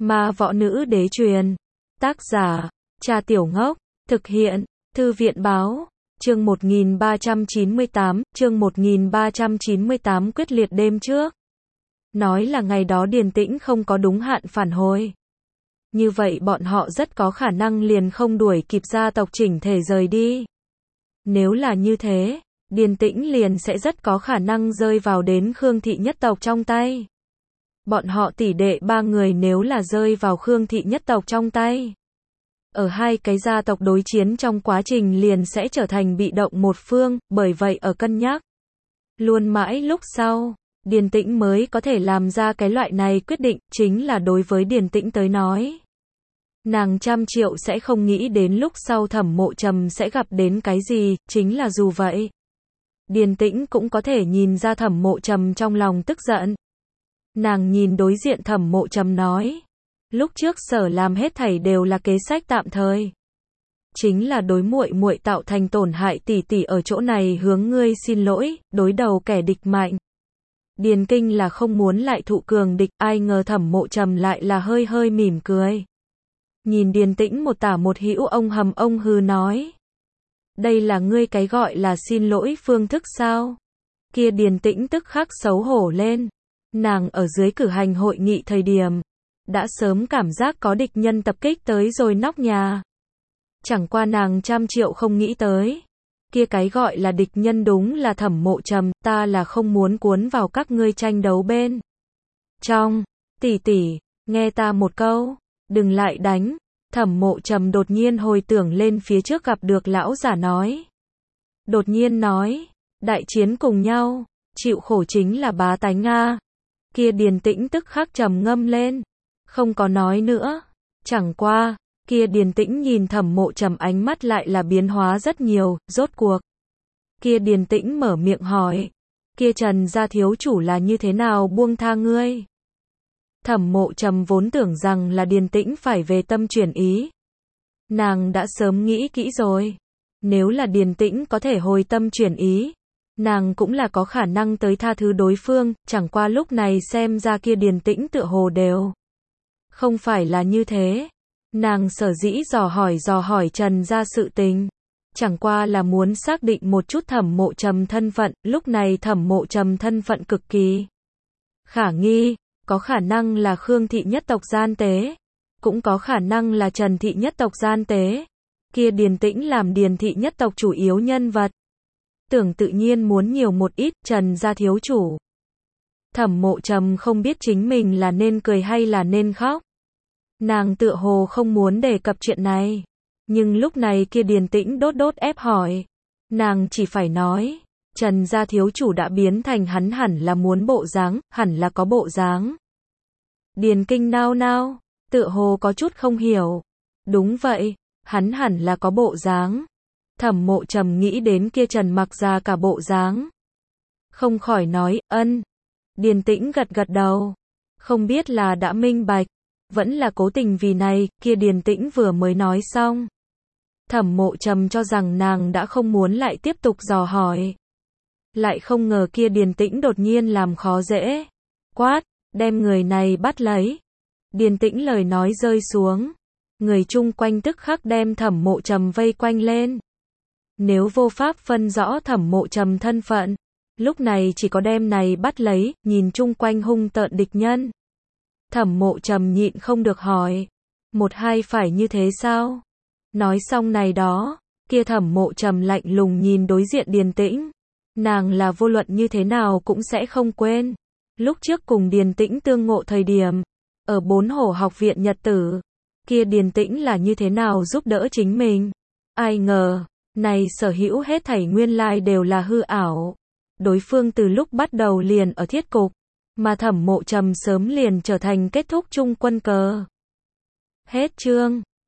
Ma võ nữ đế truyền. Tác giả, Cha Tiểu Ngốc. Thực hiện, Thư viện báo. Chương 1398, quyết liệt đêm trước. Nói là ngày đó Điền Tĩnh không có đúng hạn phản hồi. Như vậy bọn họ rất có khả năng liền không đuổi kịp gia tộc chỉnh thể rời đi. Nếu là như thế, Điền Tĩnh liền sẽ rất có khả năng rơi vào đến Khương thị nhất tộc trong tay. Bọn họ tỷ đệ ba người nếu là rơi vào Khương thị nhất tộc trong tay, ở hai cái gia tộc đối chiến trong quá trình liền sẽ trở thành bị động một phương, bởi vậy ở cân nhắc luôn mãi lúc sau, Điền Tĩnh mới có thể làm ra cái loại này quyết định, chính là đối với Điền Tĩnh tới nói. Nàng 100 triệu sẽ không nghĩ đến lúc sau Thẩm Mộ Trầm sẽ gặp đến cái gì, chính là dù vậy. Điền Tĩnh cũng có thể nhìn ra Thẩm Mộ Trầm trong lòng tức giận. Nàng nhìn đối diện Thẩm Mộ Trầm nói. Lúc trước sở làm hết thảy đều là kế sách tạm thời. Chính là đối muội muội tạo thành tổn hại tỷ tỷ ở chỗ này hướng ngươi xin lỗi, đối đầu kẻ địch mạnh. Điền Kinh là không muốn lại thụ cường địch, ai ngờ Thẩm Mộ Trầm lại là hơi hơi mỉm cười. Nhìn Điền Tĩnh một tả một hữu ông hầm ông hừ nói. Đây là ngươi cái gọi là xin lỗi phương thức sao? Kia Điền Tĩnh tức khắc xấu hổ lên. Nàng ở dưới cử hành hội nghị thời điểm, đã sớm cảm giác có địch nhân tập kích tới rồi nóc nhà. Chẳng qua nàng 100 triệu không nghĩ tới. Kia cái gọi là địch nhân đúng là Thẩm Mộ Trầm, ta là không muốn cuốn vào các ngươi tranh đấu bên trong. Tỷ tỷ, nghe ta một câu, đừng lại đánh. Thẩm Mộ Trầm đột nhiên hồi tưởng lên phía trước gặp được lão giả nói. Đột nhiên nói, đại chiến cùng nhau, chịu khổ chính là bá tánh Nga. Kia Điền Tĩnh tức khắc trầm ngâm lên, không có nói nữa. Chẳng qua, kia Điền Tĩnh nhìn Thẩm Mộ Trầm ánh mắt lại là biến hóa rất nhiều, rốt cuộc. Kia Điền Tĩnh mở miệng hỏi, kia Trần gia thiếu chủ là như thế nào buông tha ngươi? Thẩm Mộ Trầm vốn tưởng rằng là Điền Tĩnh phải về tâm chuyển ý. Nàng đã sớm nghĩ kỹ rồi. Nếu là Điền Tĩnh có thể hồi tâm chuyển ý, nàng cũng là có khả năng tới tha thứ đối phương, chẳng qua lúc này xem ra kia Điền Tĩnh tựa hồ đều không phải là như thế. Nàng sở dĩ dò hỏi Trần gia sự tình, chẳng qua là muốn xác định một chút Thẩm Mộ Trầm thân phận, lúc này Thẩm Mộ Trầm thân phận cực kỳ khả nghi, có khả năng là Khương thị nhất tộc gian tế, cũng có khả năng là Trần thị nhất tộc gian tế. Kia Điền Tĩnh làm Điền thị nhất tộc chủ yếu nhân vật, tưởng tự nhiên muốn nhiều một ít. Trần gia thiếu chủ. Thẩm Mộ Trầm không biết chính mình là nên cười hay là nên khóc. Nàng tựa hồ không muốn đề cập chuyện này, nhưng lúc này kia Điền Tĩnh đốt ép hỏi, nàng chỉ phải nói, Trần gia thiếu chủ đã biến thành hắn hẳn là muốn bộ dáng, hẳn là có bộ dáng. Điền Kinh nao nao, tựa hồ có chút không hiểu. Đúng vậy, hắn hẳn là có bộ dáng. Thẩm Mộ Trầm nghĩ đến kia Trần mặc ra cả bộ dáng, không khỏi nói, ân. Điền Tĩnh gật đầu, không biết là đã minh bạch, vẫn là cố tình vì này. Kia Điền Tĩnh vừa mới nói xong, Thẩm Mộ Trầm cho rằng nàng đã không muốn lại tiếp tục dò hỏi. Lại không ngờ kia Điền Tĩnh đột nhiên làm khó dễ, quát, đem người này bắt lấy. Điền Tĩnh lời nói rơi xuống, người chung quanh tức khắc đem Thẩm Mộ Trầm vây quanh lên. Nếu vô pháp phân rõ Thẩm Mộ Trầm thân phận, lúc này chỉ có đem này bắt lấy. Nhìn chung quanh hung tợn địch nhân, Thẩm Mộ Trầm nhịn không được hỏi, một hai phải như thế sao? Nói xong này đó, kia Thẩm Mộ Trầm lạnh lùng nhìn đối diện Điền Tĩnh. Nàng là vô luận như thế nào cũng sẽ không quên lúc trước cùng Điền Tĩnh tương ngộ thời điểm, ở 4 Hổ học viện nhật tử, kia Điền Tĩnh là như thế nào giúp đỡ chính mình. Ai ngờ, này sở hữu hết thảy nguyên lai đều là hư ảo. Đối phương từ lúc bắt đầu liền ở thiết cục, mà Thẩm Mộ Trầm sớm liền trở thành kết thúc chung quân cờ. Hết chương.